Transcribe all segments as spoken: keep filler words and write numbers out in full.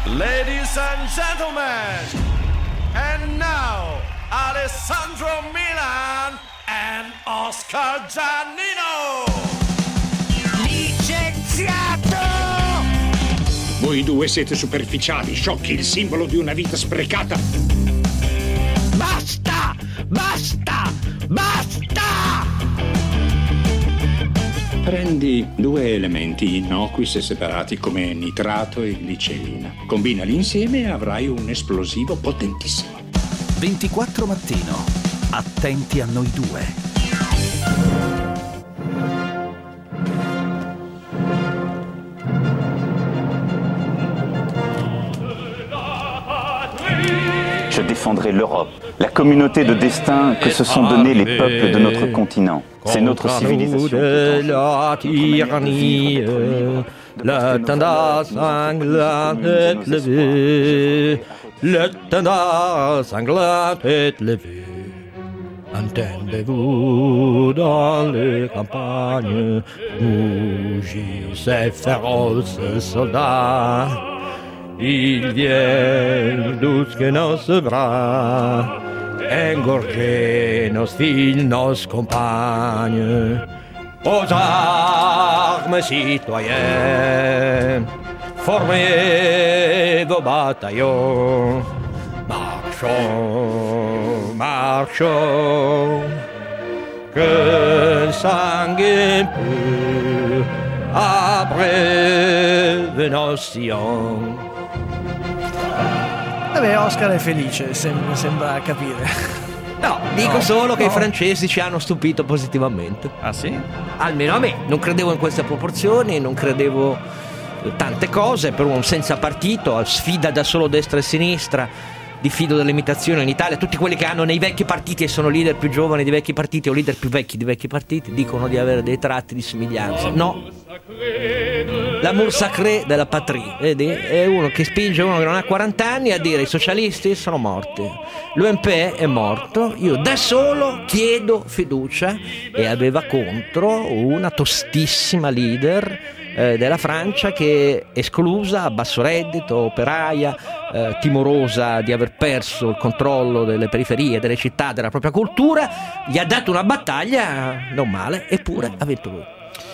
Ladies and gentlemen, and now Alessandro Milan and Oscar Giannino. Licenziato! Voi due siete superficiali, sciocchi, il simbolo di una vita sprecata. Basta! Basta! Basta! Prendi due elementi innocui se separati come nitrato e glicerina. Combinali insieme e avrai un esplosivo potentissimo. ventiquattro Mattino. Attenti a noi due. Je défendrai l'Europe, la communauté de destin que se sont donnés les peuples de notre continent. C'est notre civilisation. La tyrannie, le tendard sanglant est levé, le tendard sanglant est levé. Entendez-vous dans les campagnes, rougissent et féroces soldats. Il vient douce que nos bras, engorger nos filles, nos compagnes. Aux armes citoyennes, formez vos bataillons. Marchons, marchons, que le sangue pur abreuve nos sillons. Vabbè, Oscar è felice, sem- sembra capire. No, dico No, solo che no. i francesi ci hanno stupito positivamente. Ah sì? Almeno a me. Non credevo in queste proporzioni, non credevo eh, tante cose, per un senza partito, sfida da solo destra e sinistra, diffido dell'imitazione in Italia. Tutti quelli che hanno nei vecchi partiti e sono leader più giovani di vecchi partiti o leader più vecchi di vecchi partiti dicono di avere dei tratti di somiglianza. No. L'amour sacré della patrie, vedi? È uno che spinge uno che non ha quaranta anni a dire i socialisti sono morti, l'U M P è morto, io da solo chiedo fiducia, e aveva contro una tostissima leader eh, della Francia che è esclusa, a basso reddito, operaia, eh, timorosa di aver perso il controllo delle periferie, delle città, della propria cultura, gli ha dato una battaglia non male, eppure ha vinto lui.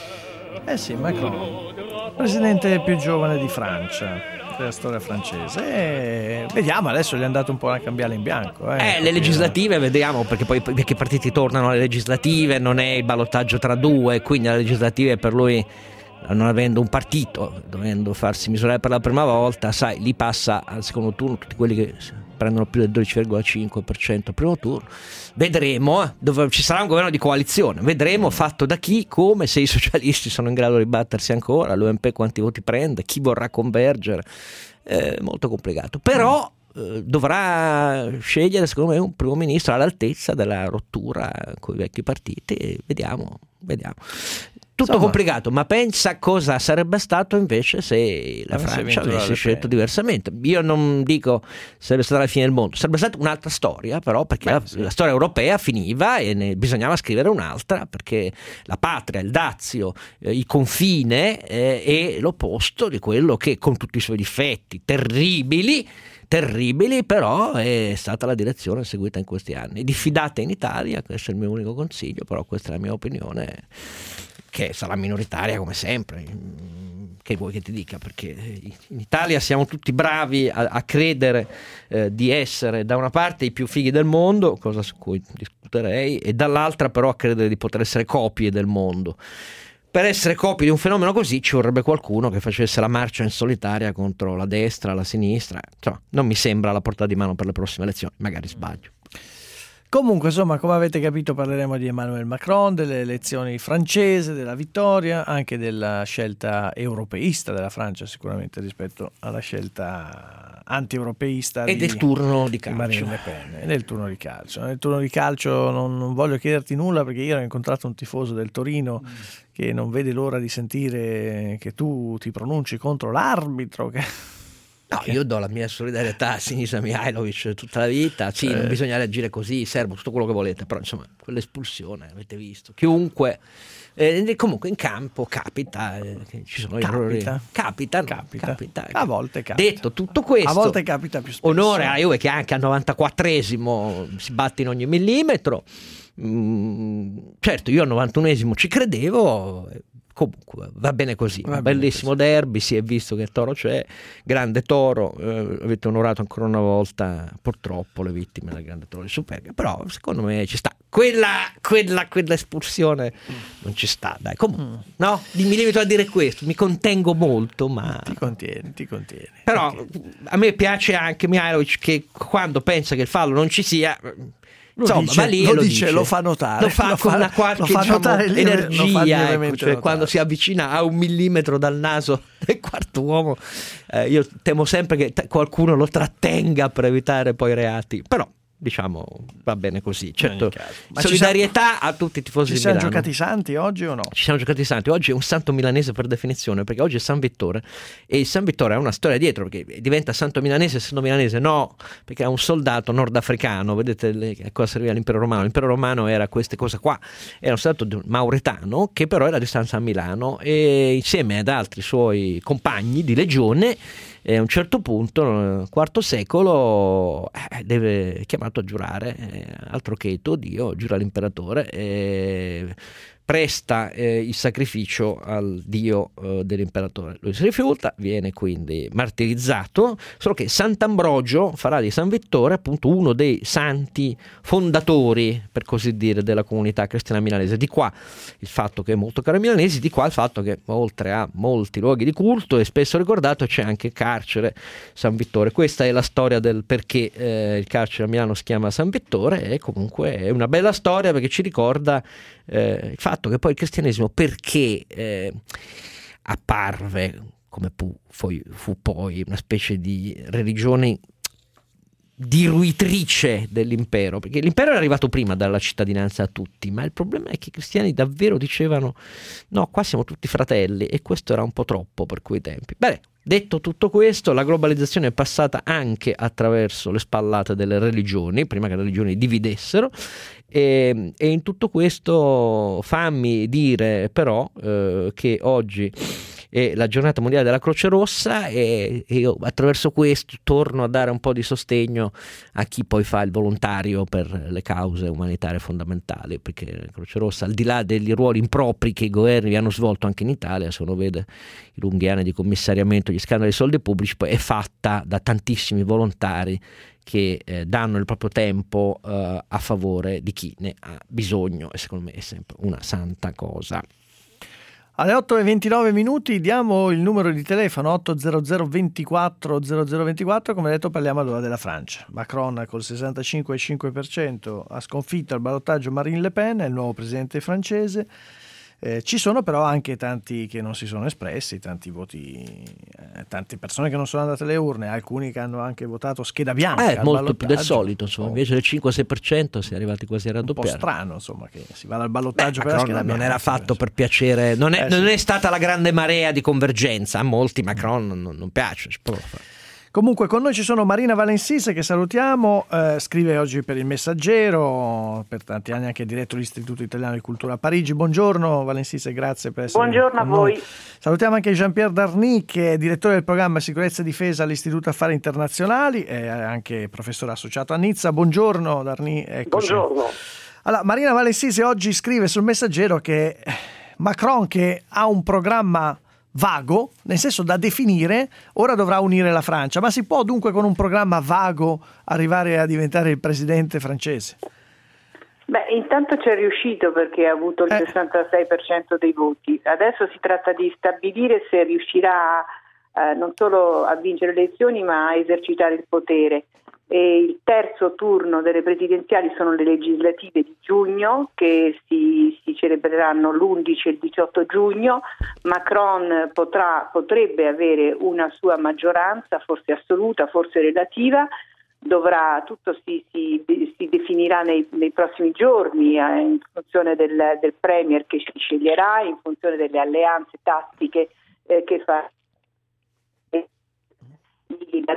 Eh sì, Macron, presidente più giovane di Francia, della storia francese. E vediamo, adesso gli è andato un po' a cambiare in bianco. Eh, Eh, le legislative vediamo, perché poi perché i partiti tornano alle legislative, non è il ballottaggio tra due, quindi alle legislative per lui, non avendo un partito, dovendo farsi misurare per la prima volta, sai, lì passa al secondo turno tutti quelli che prendono più del dodici virgola cinque per cento al primo turno. Vedremo, eh, dove ci sarà un governo di coalizione, vedremo fatto da chi, come, se i socialisti sono in grado di battersi ancora, l'U M P quanti voti prende, chi vorrà convergere, è molto complicato, però eh, dovrà scegliere secondo me un primo ministro all'altezza della rottura con i vecchi partiti, e vediamo, vediamo. Tutto Insomma, complicato, ma pensa cosa sarebbe stato invece se la Avesse Francia vinto la avesse Le scelto Pen. diversamente. Io non dico sarebbe stata la fine del mondo, sarebbe stata un'altra storia, però, perché Beh, la, sì. la storia europea finiva e ne bisognava scrivere un'altra, perché la patria, il dazio, eh, il confine eh, è l'opposto di quello che, con tutti i suoi difetti terribili, terribili, però è stata la direzione seguita in questi anni. Diffidate in Italia, questo è il mio unico consiglio, però questa è la mia opinione, che sarà minoritaria come sempre, che vuoi che ti dica, perché in Italia siamo tutti bravi a, a credere eh, di essere da una parte i più fighi del mondo, cosa su cui discuterei, e dall'altra però a credere di poter essere copie del mondo. Per essere copie di un fenomeno così ci vorrebbe qualcuno che facesse la marcia in solitaria contro la destra, la sinistra. Insomma, non mi sembra alla portata di mano per le prossime elezioni, magari sbaglio. Comunque, insomma, come avete capito, parleremo di Emmanuel Macron, delle elezioni francesi, della vittoria, anche della scelta europeista della Francia, sicuramente, rispetto alla scelta anti-europeista E di, del turno di calcio. Marine Le Pen. E del turno di calcio. Nel turno di calcio non, non voglio chiederti nulla, perché io ho incontrato un tifoso del Torino mm. che non vede l'ora di sentire che tu ti pronunci contro l'arbitro che... No, io do la mia solidarietà a Sinisa Mihajlovic tutta la vita. Sì, eh. non bisogna reagire così, servo tutto quello che volete, però insomma, quell'espulsione avete visto. Chiunque, eh, comunque in campo capita, eh, che ci sono capita. errori. Capita, no, capita. capita. A volte capita. Detto tutto questo, a volte capita più spesso. Onore a Juve che anche al novantaquattresimo si batte in ogni millimetro. Mm, certo, io al novantunesimo ci credevo. Comunque va bene così, va bellissimo bene così. Derby, si è visto che il Toro c'è, grande Toro, eh, avete onorato ancora una volta purtroppo le vittime del grande Toro di Superga, però secondo me ci sta, quella, quella, quella espulsione non ci sta, dai, comunque, mm. no, mi limito a dire questo, mi contengo molto, ma ti contieni, ti contieni, però okay. A me piace anche Mihajlovic che quando pensa che il fallo non ci sia, Lo insomma, dice, va lì lo, lo dice, dice, lo fa notare, lo fa lo con fa, una qualche diciamo, notare, energia, ecco, cioè quando si avvicina a un millimetro dal naso del quarto uomo, eh, io temo sempre che t- qualcuno lo trattenga per evitare poi reati, però diciamo va bene così, certo. Solidarietà siamo, a tutti i tifosi di Milano. Ci siamo giocati i santi oggi o no? Ci siamo giocati i santi, oggi è un santo milanese per definizione, perché oggi è San Vittore e il San Vittore ha una storia dietro, perché diventa santo milanese essendo milanese? No, perché è un soldato nordafricano, vedete le, a cosa serviva l'impero romano, l'impero romano era queste cose qua, era un soldato mauretano che però era di stanza a Milano e insieme ad altri suoi compagni di legione e a un certo punto, nel quarto secolo, eh, deve è chiamato a giurare, eh, altro che tuo Dio, giura l'imperatore, eh, presta eh, il sacrificio al dio eh, dell'imperatore. Lui si rifiuta, viene quindi martirizzato, solo che Sant'Ambrogio farà di San Vittore appunto uno dei santi fondatori, per così dire, della comunità cristiana milanese. Di qua il fatto che è molto caro ai milanesi, di qua il fatto che oltre a molti luoghi di culto e spesso ricordato c'è anche il carcere San Vittore. Questa è la storia del perché eh, il carcere a Milano si chiama San Vittore e comunque è una bella storia perché ci ricorda eh, il fatto che poi il cristianesimo perché eh, apparve come fu, fu, fu poi una specie di religione diruitrice dell'impero, perché l'impero era arrivato prima dalla cittadinanza a tutti, ma il problema è che i cristiani davvero dicevano no, qua siamo tutti fratelli, e questo era un po' troppo per quei tempi. Beh, detto tutto questo, la globalizzazione è passata anche attraverso le spallate delle religioni, prima che le religioni dividessero, e, e in tutto questo fammi dire però eh, che oggi è la giornata mondiale della Croce Rossa e, e io attraverso questo torno a dare un po' di sostegno a chi poi fa il volontario per le cause umanitarie fondamentali, perché la Croce Rossa, al di là degli ruoli impropri che i governi hanno svolto anche in Italia, se uno vede i lunghi anni di commissariamento, gli scandali di soldi pubblici, poi è fatta da tantissimi volontari che eh, danno il proprio tempo eh, a favore di chi ne ha bisogno, e secondo me è sempre una santa cosa. Alle otto e ventinove minuti diamo il numero di telefono otto zero zero ventiquattro zero zero ventiquattro. Come detto, parliamo allora della Francia. Macron col sessantacinque virgola cinque per cento ha sconfitto al ballottaggio Marine Le Pen, è il nuovo presidente francese. Eh, ci sono però anche tanti che non si sono espressi, tanti voti, eh, tante persone che non sono andate alle urne, alcuni che hanno anche votato scheda bianca. Eh, molto più del solito, insomma, oh. Invece del cinque sei per cento si è arrivati quasi a raddoppiare. Un po' strano, insomma, che si va dal ballottaggio. Beh, per la scheda non bianca. Non era fatto per piacere, non è, eh, non sì. è stata la grande marea di convergenza, a molti Macron non, non piace, si può fare. Comunque con noi ci sono Marina Valensise, che salutiamo, eh, scrive oggi per Il Messaggero, per tanti anni anche diretto l'Istituto Italiano di Cultura a Parigi. Buongiorno Valensise, grazie per essere Buongiorno con a voi. Noi. Salutiamo anche Jean-Pierre Darny, che è direttore del programma Sicurezza e Difesa all'Istituto Affari Internazionali, è anche professore associato a Nizza. Buongiorno Darny. Eccoci. Buongiorno. Allora, Marina Valensise oggi scrive sul Messaggero che Macron, che ha un programma vago, nel senso da definire, ora dovrà unire la Francia, ma si può dunque con un programma vago arrivare a diventare il presidente francese? Beh, intanto c'è riuscito perché ha avuto il eh. sessantasei per cento dei voti. Adesso si tratta di stabilire se riuscirà eh, non solo a vincere le elezioni ma a esercitare il potere. E il terzo turno delle presidenziali sono le legislative di giugno, che si, si celebreranno l'undici e il diciotto giugno. Macron potrà, potrebbe avere una sua maggioranza, forse assoluta, forse relativa. Dovrà, tutto si, si, si definirà nei, nei prossimi giorni eh, in funzione del, del premier che si sceglierà, in funzione delle alleanze tattiche eh, che fa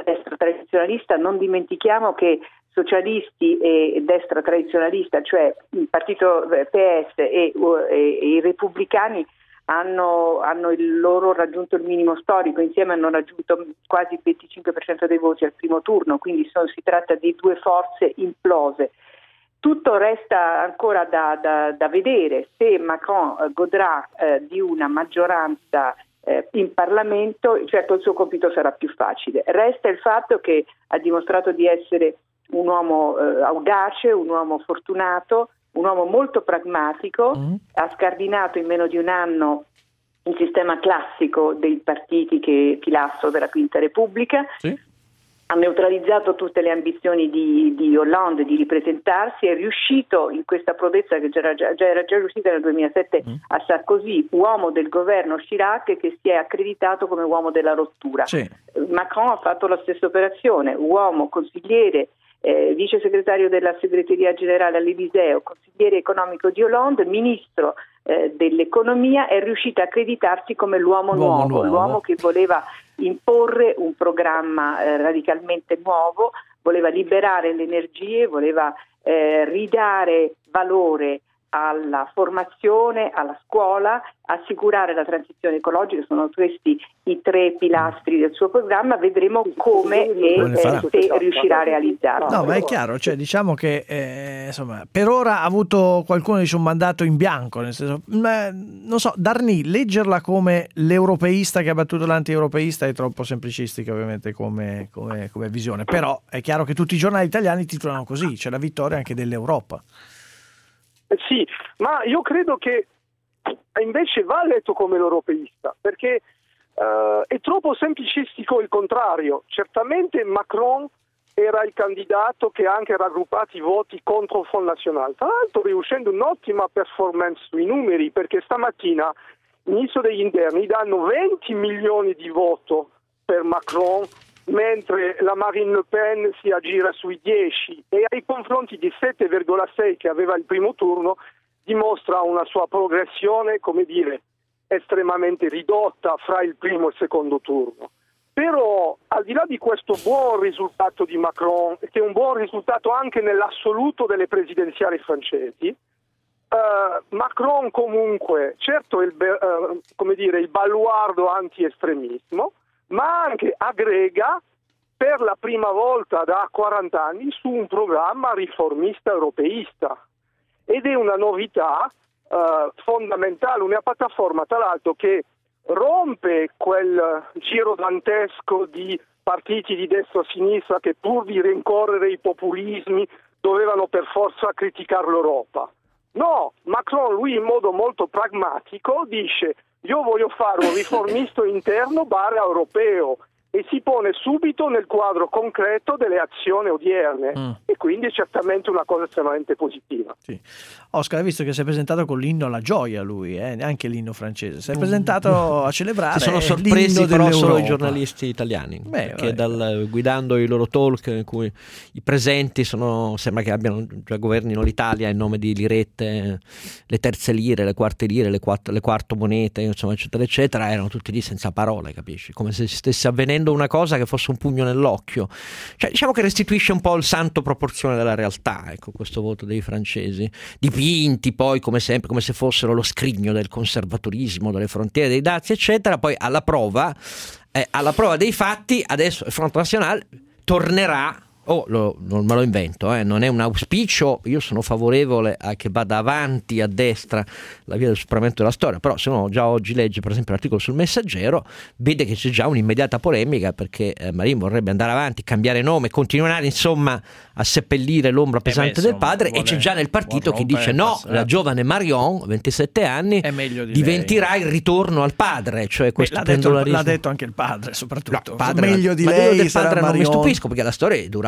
tradizionalista, non dimentichiamo che socialisti e destra tradizionalista, cioè il partito P S e, e, e i repubblicani, hanno, hanno il loro raggiunto il minimo storico, insieme hanno raggiunto quasi il venticinque per cento dei voti al primo turno, quindi sono, si tratta di due forze implose. Tutto resta ancora da, da, da vedere se Macron eh, godrà eh, di una maggioranza eh, in Parlamento. Certo, il suo compito sarà più facile. Resta il fatto che ha dimostrato di essere un uomo eh, audace, un uomo fortunato, un uomo molto pragmatico, mm. ha scardinato in meno di un anno il sistema classico dei partiti che pilastro della Quinta Repubblica, sì. ha neutralizzato tutte le ambizioni di, di Hollande di ripresentarsi, è riuscito in questa prodezza che già era già, già, era già riuscita nel duemilasette mm. a Sarkozy, uomo del governo Chirac, che si è accreditato come uomo della rottura. Sì. Macron ha fatto la stessa operazione, uomo consigliere, Eh, vice segretario della segreteria generale all'Eliseo, consigliere economico di Hollande, ministro eh, dell'economia, è riuscito a accreditarsi come l'uomo, l'uomo nuovo, nuovo, l'uomo che voleva imporre un programma eh, radicalmente nuovo, voleva liberare le energie, voleva eh, ridare valore alla formazione, alla scuola, assicurare la transizione ecologica. Sono questi i tre pilastri del suo programma. Vedremo come e eh, se riuscirà a realizzarlo. No, ma è chiaro, cioè diciamo che eh, insomma, per ora ha avuto qualcuno dice un mandato in bianco, nel senso, ma, non so, Darny, leggerla come l'europeista che ha battuto l'anti-europeista è troppo semplicistica ovviamente come, come, come visione, però è chiaro che tutti i giornali italiani titolano così, c'è la vittoria anche dell'Europa. Sì, ma io credo che invece va letto come l'europeista, perché uh, è troppo semplicistico il contrario. Certamente Macron era il candidato che ha anche raggruppato i voti contro il Front National, tra l'altro riuscendo un'ottima performance sui numeri, perché stamattina il ministro degli interni danno venti milioni di voto per Macron, mentre la Marine Le Pen si aggira sui dieci, e ai confronti di sette virgola sei che aveva il primo turno dimostra una sua progressione, come dire, estremamente ridotta fra il primo e il secondo turno. Però al di là di questo buon risultato di Macron, che è un buon risultato anche nell'assoluto delle presidenziali francesi, uh, Macron comunque certo è il, uh, come dire, il baluardo anti-estremismo, ma anche aggrega per la prima volta da quaranta anni su un programma riformista europeista, ed è una novità eh, fondamentale, una piattaforma tra l'altro che rompe quel giro dantesco di partiti di destra o sinistra che pur di rincorrere i populismi dovevano per forza criticare l'Europa. No, Macron lui in modo molto pragmatico dice: io voglio fare un riformista interno barra europeo, e si pone subito nel quadro concreto delle azioni odierne, mm. e quindi è certamente una cosa estremamente positiva. Sì. Oscar, hai visto che si è presentato con l'inno alla gioia lui, eh? Neanche l'inno francese, si è presentato a celebrare. Si sono sorpresi però solo i giornalisti italiani. Beh, perché beh, dal, guidando i loro talk in cui i presenti sono, sembra che abbiano, cioè governino l'Italia in nome di lirette, le terze lire, le quarte lire, le, quatt- le quarto monete, insomma, eccetera eccetera, erano tutti lì senza parole, capisci? Come se stesse avvenendo una cosa che fosse un pugno nell'occhio. Cioè, diciamo che restituisce un po' il santo proporzione della realtà, ecco, questo voto dei francesi, dipinti poi come sempre come se fossero lo scrigno del conservatorismo, delle frontiere, dei dazi eccetera. Poi alla prova eh, alla prova dei fatti adesso il Front National tornerà. Oh, lo, non me lo invento, eh. Non è un auspicio, io sono favorevole a che vada avanti a destra la via del superamento della storia, però se uno già oggi legge per esempio l'articolo sul Messaggero, vede che c'è già un'immediata polemica perché eh, Marine vorrebbe andare avanti, cambiare nome, continuare insomma a seppellire l'ombra pesante eh beh, insomma, del padre, vuole, e c'è già nel partito chi dice no, la giovane Marion, ventisette anni, di diventerà lei. Il ritorno al padre, cioè questo l'ha, detto, l'ha detto anche il padre soprattutto, no, padre, meglio di ma lei del sarà padre Marion. Non mi stupisco perché la storia dura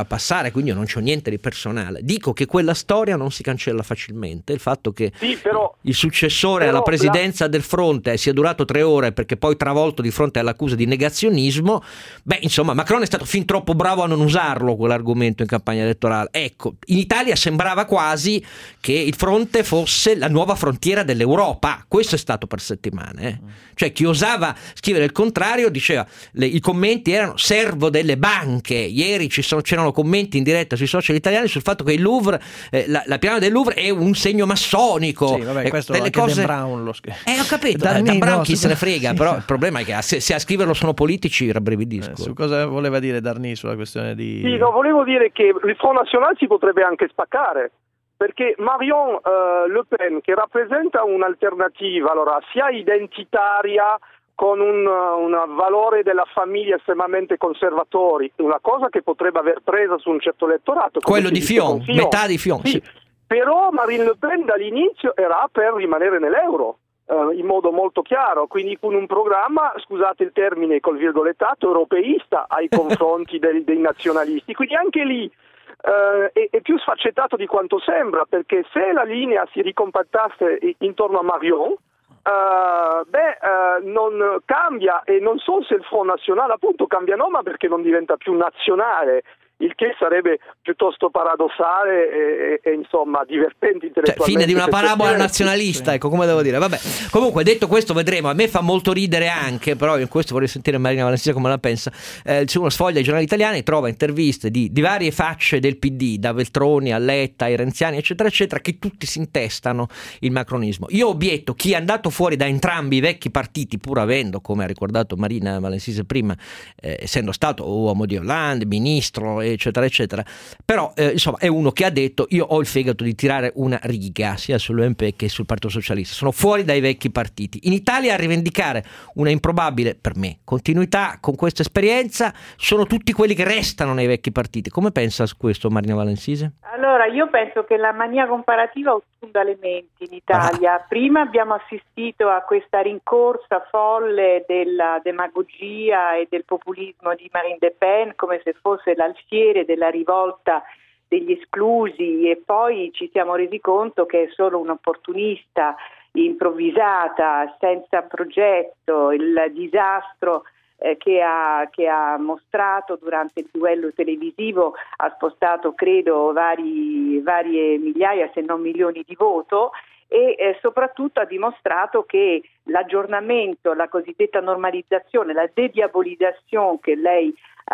passare, quindi io non c'ho niente di personale. Dico che quella storia non si cancella facilmente. Il fatto che sì, però, il successore però alla presidenza la... del fronte sia durato tre ore perché poi travolto di fronte all'accusa di negazionismo, beh, insomma, Macron è stato fin troppo bravo a non usarlo quell'argomento in campagna elettorale. Ecco, in Italia sembrava quasi che il fronte fosse la nuova frontiera dell'Europa. Questo è stato per settimane, eh. Cioè chi osava scrivere il contrario diceva, le, i commenti erano servo delle banche. Ieri ci sono, c'erano commenti in diretta sui social italiani sul fatto che il Louvre, eh, la, la piana del Louvre è un segno massonico. Sì, vabbè, questo delle anche cose... Dan Brown lo scrive. Eh, ho capito, Dan, eh, Dan Brown no, chi su... se ne frega, sì. però il problema è che se, se a scriverlo sono politici rabbrividisco. Eh, su cosa voleva dire Darny sulla questione di... Sì, no, volevo dire che il Front National si potrebbe anche spaccare, perché Marion uh, Le Pen, che rappresenta un'alternativa, allora, sia identitaria con un, un valore della famiglia estremamente conservatori, una cosa che potrebbe aver presa su un certo elettorato. Quello di Fillon, Fillon, metà di Fillon. Sì, sì. Però Marine Le Pen dall'inizio era per rimanere nell'euro, uh, in modo molto chiaro, quindi con un programma, scusate il termine col virgolettato, europeista ai confronti dei, dei nazionalisti. Quindi anche lì Uh, è, è più sfaccettato di quanto sembra, perché se la linea si ricompattasse intorno a Marion, uh, beh, uh, non cambia, e non so se il Front National appunto cambia nome perché non diventa più nazionale, il che sarebbe piuttosto paradossale e, e, e insomma divertente intellettualmente. Cioè, fine di una parabola perché... nazionalista, ecco, come devo dire. Vabbè, comunque detto questo vedremo. A me fa molto ridere anche, però in questo vorrei sentire Marina Valencia come la pensa. Eh, uno sfoglia i giornali italiani, trova interviste di, di varie facce del P D, da Veltroni a Letta ai renziani eccetera eccetera, che tutti si intestano il macronismo. Io obietto chi è andato fuori da entrambi i vecchi partiti, pur avendo, come ha ricordato Marina Valencia prima, eh, essendo stato uomo di Hollande, ministro eccetera eccetera, però eh, insomma è uno che ha detto io ho il fegato di tirare una riga sia sull'U M P che sul Partito Socialista, sono fuori dai vecchi partiti. In Italia a rivendicare una improbabile, per me, continuità con questa esperienza sono tutti quelli che restano nei vecchi partiti. Come pensa su questo Marina Valencise? Allora, io penso che la mania comparativa offonda le menti in Italia. Ah. Prima abbiamo assistito a questa rincorsa folle della demagogia e del populismo di Marine Le Pen, come se fosse l'alfiere della rivolta degli esclusi, e poi ci siamo resi conto che è solo un'opportunista improvvisata, senza progetto. Il disastro eh, che, ha, che ha mostrato durante il duello televisivo ha spostato credo vari, varie migliaia se non milioni di voto, e eh, soprattutto ha dimostrato che l'aggiornamento, la cosiddetta normalizzazione, la dediabolizzazione che lei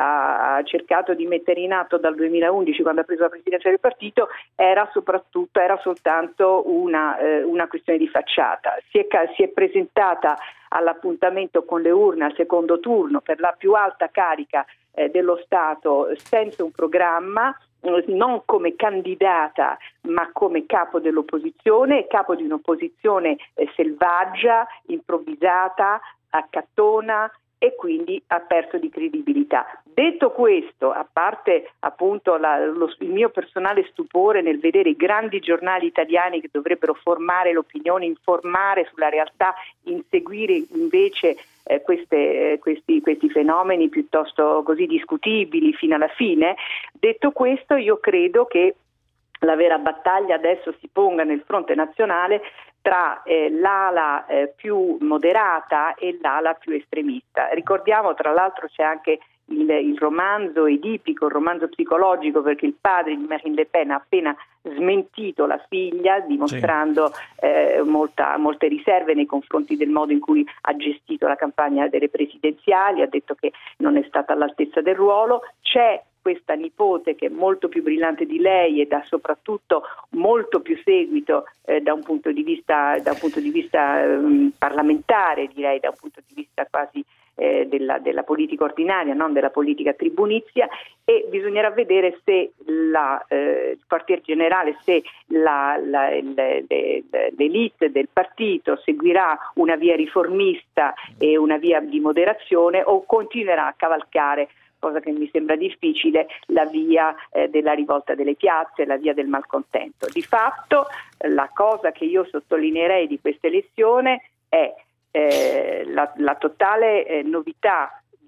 ha cercato di mettere in atto dal duemilaundici, quando ha preso la presidenza del partito, era soprattutto era soltanto una, eh, una questione di facciata. Si è, si è presentata all'appuntamento con le urne al secondo turno per la più alta carica eh, dello Stato senza un programma, non come candidata ma come capo dell'opposizione, capo di un'opposizione eh, selvaggia, improvvisata, accattona, e quindi ha perso di credibilità. Detto questo, a parte appunto la, lo, il mio personale stupore nel vedere i grandi giornali italiani che dovrebbero formare l'opinione, informare sulla realtà, inseguire invece eh, queste, eh, questi, questi fenomeni piuttosto così discutibili fino alla fine, detto questo io credo che la vera battaglia adesso si ponga nel fronte nazionale tra eh, l'ala eh, più moderata e l'ala più estremista. Ricordiamo, tra l'altro, c'è anche il, il romanzo edipico, il romanzo psicologico, perché il padre di Marine Le Pen ha appena smentito la figlia, dimostrando sì. eh, molta, molte riserve nei confronti del modo in cui ha gestito la campagna delle presidenziali, ha detto che non è stata all'altezza del ruolo. C'è questa nipote che è molto più brillante di lei ed ha soprattutto molto più seguito eh, da un punto di vista da un punto di vista eh, parlamentare, direi, da un punto di vista quasi eh, della, della politica ordinaria, non della politica tribunizia, e bisognerà vedere se la, eh, il quartier generale, se la, la, le, le, l'elite del partito seguirà una via riformista e una via di moderazione o continuerà a cavalcare, cosa che mi sembra difficile, la via eh, della rivolta delle piazze, la via del malcontento. Di fatto la cosa che io sottolineerei di questa elezione è eh, la, la totale eh, novità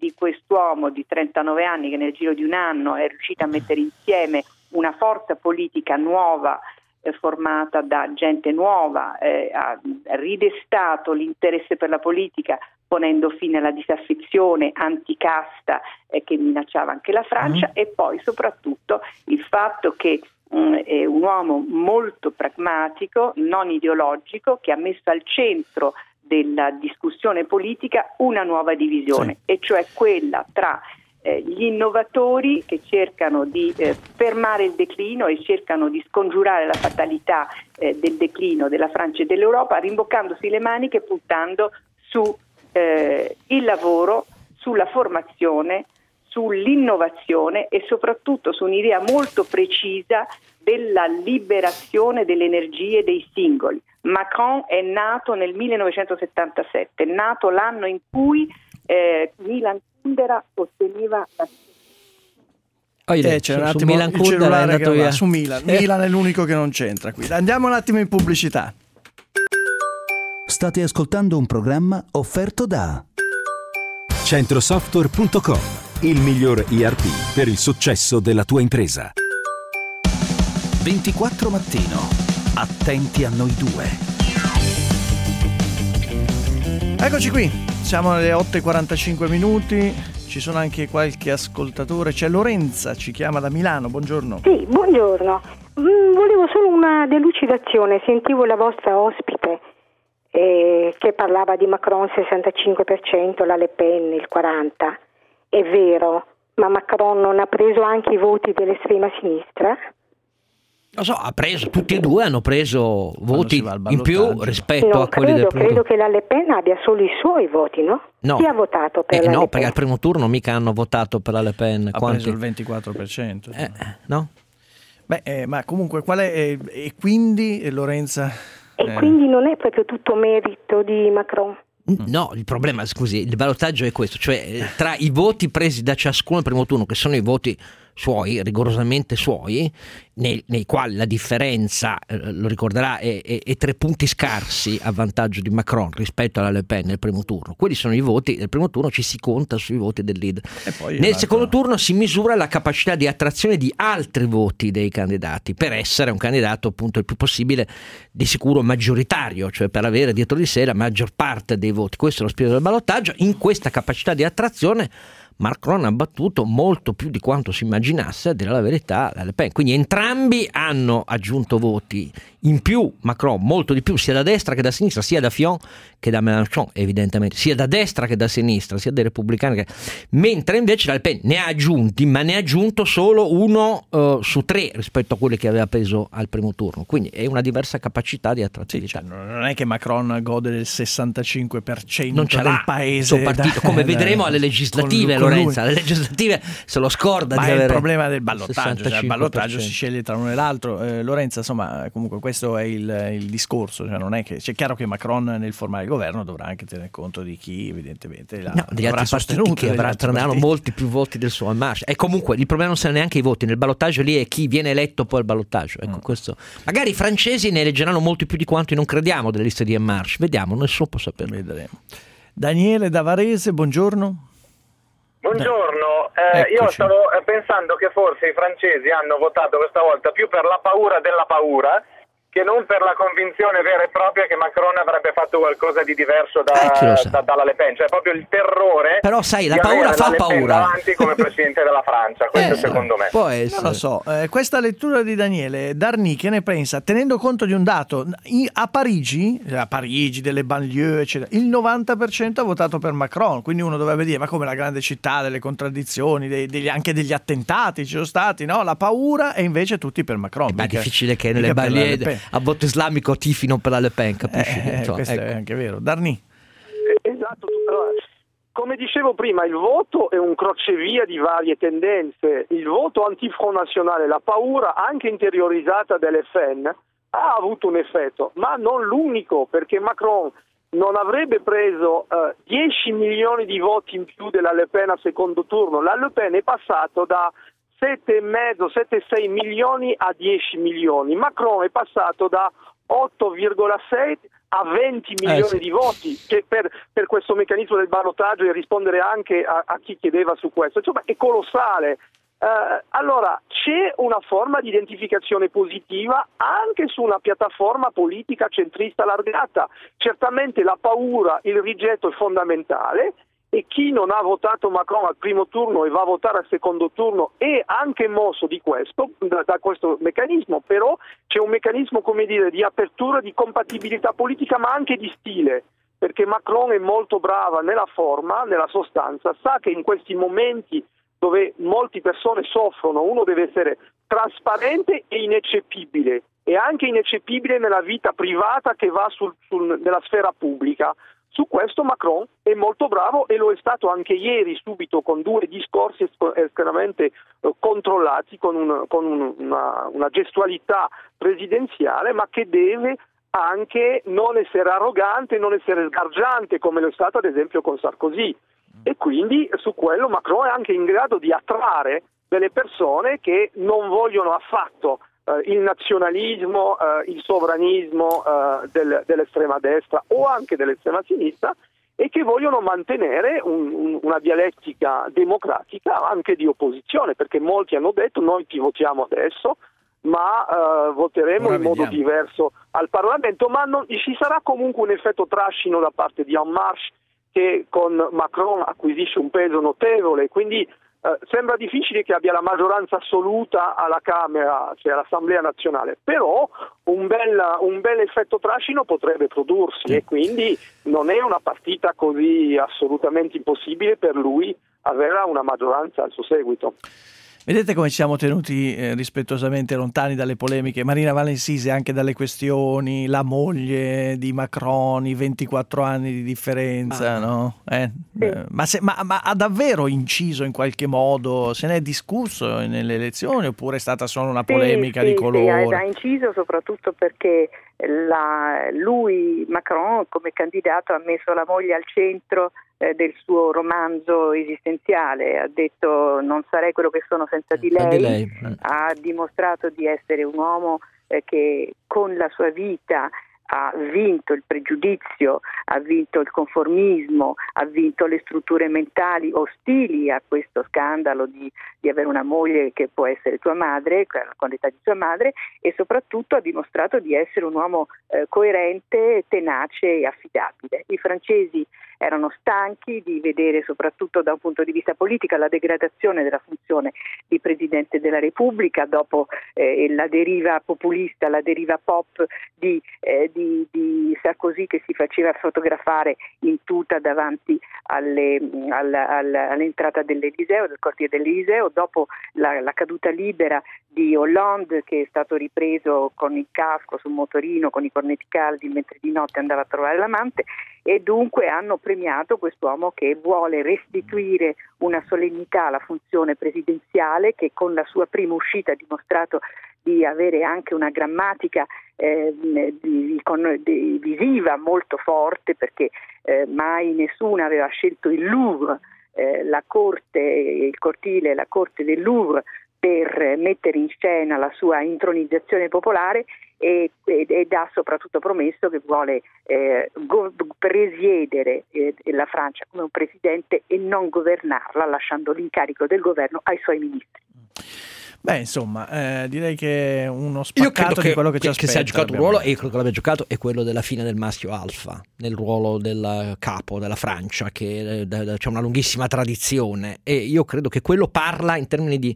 di quest'uomo di trentanove anni che nel giro di un anno è riuscito a mettere insieme una forza politica nuova, eh, formata da gente nuova, eh, ha ridestato l'interesse per la politica ponendo fine alla disaffezione anticasta eh, che minacciava anche la Francia, mm. e poi soprattutto il fatto che mh, è un uomo molto pragmatico, non ideologico, che ha messo al centro della discussione politica una nuova divisione, sì. e cioè quella tra eh, gli innovatori che cercano di eh, fermare il declino e cercano di scongiurare la fatalità eh, del declino della Francia e dell'Europa, rimboccandosi le maniche, puntando su Eh, il lavoro, sulla formazione, sull'innovazione e soprattutto su un'idea molto precisa della liberazione delle energie dei singoli. Macron è nato nel millenovecentosettantasette, è nato l'anno in cui eh, Milan Kundera otteneva la Oh, eh, c'è un attimo Milan il cellulare che va su Milan. Eh. Milan è l'unico che non c'entra qui. Andiamo un attimo in pubblicità. State ascoltando un programma offerto da Centrosoftware punto com, il miglior E R P per il successo della tua impresa. ventiquattro Mattino. Attenti a noi due. Eccoci qui, siamo alle otto e quarantacinque minuti. Ci sono anche qualche ascoltatore. C'è Lorenza, ci chiama da Milano. Buongiorno. Sì, buongiorno. Mm, volevo solo una delucidazione. Sentivo la vostra ospite Eh, che parlava di Macron sessantacinque per cento, la Le Pen il quaranta per cento. È vero, ma Macron non ha preso anche i voti dell'estrema sinistra? Lo so, ha preso, tutti e due hanno preso voti in più rispetto non a quelli credo, del primo credo che la Le Pen abbia solo i suoi voti, no? No. Chi ha votato per eh, la no, Le Pen? perché al primo turno mica hanno votato per la Le Pen. Ha Quanti? preso il ventiquattro per cento. Eh, no? Beh, eh, ma comunque qual è? Eh, e quindi eh, Lorenza... E eh. quindi non è proprio tutto merito di Macron? No, il problema, scusi, il ballottaggio è questo, cioè tra i voti presi da ciascuno al primo turno, che sono i voti suoi, rigorosamente suoi, nei, nei quali la differenza, eh, lo ricorderà, è, è, è tre punti scarsi a vantaggio di Macron rispetto alla Le Pen nel primo turno. Quelli sono i voti del primo turno, ci si conta sui voti del leader. Nel secondo turno si misura la capacità di attrazione di altri voti dei candidati per essere un candidato appunto il più possibile di sicuro maggioritario, cioè per avere dietro di sé la maggior parte dei voti. Questo è lo spirito del ballottaggio. In questa capacità di attrazione Macron ha battuto molto più di quanto si immaginasse, a dire la verità, la Le Pen. Quindi entrambi hanno aggiunto voti in più, Macron molto di più, sia da destra che da sinistra, sia da Fillon che da Mélenchon, evidentemente, sia da destra che da sinistra, sia dei repubblicani che... mentre invece la Le Pen ne ha aggiunti, ma ne ha aggiunto solo uno uh, su tre rispetto a quelli che aveva preso al primo turno. Quindi è una diversa capacità di attrattività. Sì, cioè, non è che Macron gode del sessantacinque per cento non ce del paese, suo partito, da, come vedremo alle legislative, con, Lorenza, con alle legislative se lo scorda. Ma di è avere il problema del ballottaggio, cioè, il ballottaggio si sceglie tra uno e l'altro. eh, Lorenza, insomma, comunque questo è il, il discorso, cioè non è che c'è chiaro che Macron nel formare il governo dovrà anche tener conto di chi evidentemente la, no, degli altri partiti che avranno partiti. molti più voti del suo En Marche. E comunque il problema non sono neanche i voti, nel ballottaggio lì è chi viene eletto poi al ballottaggio. Ecco, mm. questo. Magari i francesi ne eleggeranno molti più di quanto non crediamo delle liste di En Marche. Vediamo, nessuno può saperlo. Vedremo. Daniele da Varese, buongiorno. Buongiorno, eh, io stavo pensando che forse i francesi hanno votato questa volta più per la paura della paura che non per la convinzione vera e propria che Macron avrebbe fatto qualcosa di diverso da, eh, da, dalla Le Pen, cioè proprio il terrore. Però sai, la paura fa la paura davanti come presidente della Francia, questo eh, secondo me. Può essere. Non lo so, eh, questa lettura di Daniele, Darny che ne pensa, tenendo conto di un dato, in, a Parigi, a Parigi, delle banlieue eccetera, il novanta per cento ha votato per Macron, quindi uno dovrebbe dire ma come la grande città, delle contraddizioni, dei, degli, anche degli attentati ci sono stati, no? La paura e invece tutti per Macron. Ma è difficile che nelle banlieue a voto islamico tifino per la Le Pen, capisci? Eh, so, questo ecco. È anche vero. Darny. Esatto, allora, come dicevo prima, il voto è un crocevia di varie tendenze. Il voto anti-Front Nazionale, la paura anche interiorizzata delle F N ha avuto un effetto, ma non l'unico, perché Macron non avrebbe preso eh, dieci milioni di voti in più della Le Pen al secondo turno. La Le Pen è passato da sette e mezzo, sette virgola sei milioni a dieci milioni. Macron è passato da otto virgola sei a venti milioni eh, sì. di voti che per, per questo meccanismo del ballottaggio, e rispondere anche a, a chi chiedeva su questo, insomma è colossale. Eh, allora c'è una forma di identificazione positiva anche su una piattaforma politica centrista allargata. Certamente la paura, il rigetto è fondamentale, e chi non ha votato Macron al primo turno e va a votare al secondo turno è anche mosso di questo, da, da questo meccanismo. Però c'è un meccanismo, come dire, di apertura, di compatibilità politica, ma anche di stile, perché Macron è molto brava nella forma, nella sostanza, sa che in questi momenti dove molte persone soffrono uno deve essere trasparente e ineccepibile, e anche ineccepibile nella vita privata che va sul, sul, nella sfera pubblica. Su questo Macron è molto bravo, e lo è stato anche ieri subito con due discorsi estremamente eh, controllati, con, un, con un, una, una gestualità presidenziale, ma che deve anche non essere arrogante, non essere sgargiante come lo è stato ad esempio con Sarkozy. E quindi su quello Macron è anche in grado di attrarre delle persone che non vogliono affatto Uh, il nazionalismo, uh, il sovranismo uh, del, dell'estrema destra o anche dell'estrema sinistra, e che vogliono mantenere un, un, una dialettica democratica anche di opposizione, perché molti hanno detto noi ti votiamo adesso, ma uh, voteremo Ora in modo vediamo. diverso al Parlamento, ma non, ci sarà comunque un effetto trascino da parte di En Marche, che con Macron acquisisce un peso notevole, quindi Uh, sembra difficile che abbia la maggioranza assoluta alla Camera, cioè all'Assemblea nazionale, però un bel, un bel effetto trascino potrebbe prodursi, sì. E quindi non è una partita così assolutamente impossibile per lui avere una maggioranza al suo seguito. Vedete come ci siamo tenuti eh, rispettosamente lontani dalle polemiche. Marina Valensise, anche dalle questioni, la moglie di Macron, i ventiquattro anni di differenza, ah. no? Eh? Sì. Eh, ma, se, ma, ma ha davvero inciso in qualche modo? Se ne è discusso nelle elezioni oppure è stata solo una polemica sì, di sì, colore? Sì, ha inciso soprattutto perché la, lui, Macron, come candidato ha messo la moglie al centro del suo romanzo esistenziale, ha detto non sarei quello che sono senza di lei, di lei. Ha dimostrato di essere un uomo eh, che con la sua vita ha vinto il pregiudizio, ha vinto il conformismo, ha vinto le strutture mentali ostili a questo scandalo di, di avere una moglie che può essere tua madre, con l'età di tua madre, e soprattutto ha dimostrato di essere un uomo eh, coerente, tenace e affidabile. I francesi erano stanchi di vedere, soprattutto da un punto di vista politico, la degradazione della funzione di Presidente della Repubblica dopo eh, la deriva populista, la deriva pop di, eh, di, di Sarkozy, che si faceva fotografare in tuta davanti alle, alla, alla, all'entrata dell'Eliseo, del cortile dell'Eliseo, dopo la, la caduta libera di Hollande, che è stato ripreso con il casco sul motorino, con i cornetti caldi, mentre di notte andava a trovare l'amante, e dunque hanno premiato quest'uomo che vuole restituire una solennità alla funzione presidenziale, che con la sua prima uscita ha dimostrato di avere anche una grammatica eh, di, con, di, visiva molto forte, perché eh, mai nessuno aveva scelto il Louvre, eh, la corte, il cortile, la corte del Louvre, per mettere in scena la sua intronizzazione popolare, e, ed, ed ha soprattutto promesso che vuole eh, go, presiedere eh, la Francia come un presidente e non governarla, lasciando l'incarico del governo ai suoi ministri. Beh, insomma, eh, direi che è uno spaccato di che, quello che, che ci aspetta. Che si è giocato un ruolo, e quello che l'abbia giocato è quello della fine del maschio alfa, nel ruolo del capo della Francia, che eh, c'è una lunghissima tradizione, e io credo che quello parla in termini di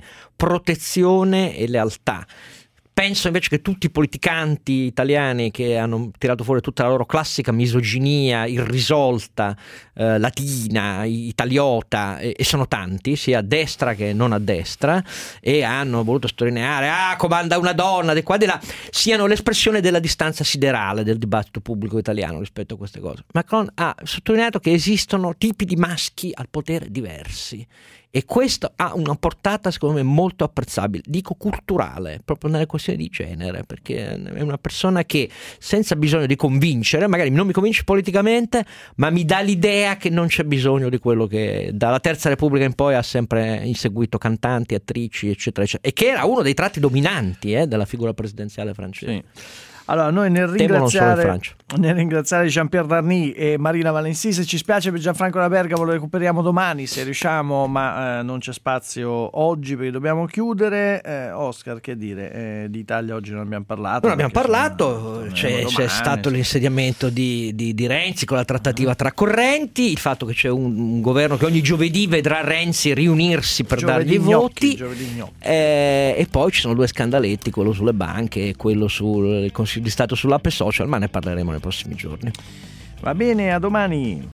protezione e lealtà. Penso invece che tutti i politicanti italiani che hanno tirato fuori tutta la loro classica misoginia irrisolta, eh, latina, italiota, e, e sono tanti, sia a destra che non a destra, e hanno voluto sottolineare ah comanda una donna, di qua di là, siano l'espressione della distanza siderale del dibattito pubblico italiano rispetto a queste cose. Macron ha sottolineato che esistono tipi di maschi al potere diversi, e questo ha una portata secondo me molto apprezzabile, dico culturale, proprio nelle questioni di genere, perché è una persona che senza bisogno di convincere, magari non mi convince politicamente, ma mi dà l'idea che non c'è bisogno di quello che dalla Terza Repubblica in poi ha sempre inseguito cantanti, attrici, eccetera, eccetera, e che era uno dei tratti dominanti eh, della figura presidenziale francese. Sì. Allora, noi nel ringraziare Nel ringraziare Jean-Pierre Darny e Marina Valensi. Se ci spiace per Gianfranco La Bergamo, lo recuperiamo domani se riusciamo, ma eh, non c'è spazio oggi perché dobbiamo chiudere. eh, Oscar, che dire, eh, di Italia oggi non abbiamo parlato. Non abbiamo parlato, sono, c'è, domani, c'è stato sì. l'insediamento di, di, di Renzi con la trattativa tra correnti, il fatto che c'è un, un governo che ogni giovedì vedrà Renzi riunirsi per Giovedì dargli i voti, gnocchi, gnocchi. eh, e poi ci sono due scandaletti, quello sulle banche e quello sul Consiglio di Stato sull'app e social, ma ne parleremo nei prossimi giorni. Va bene, a domani.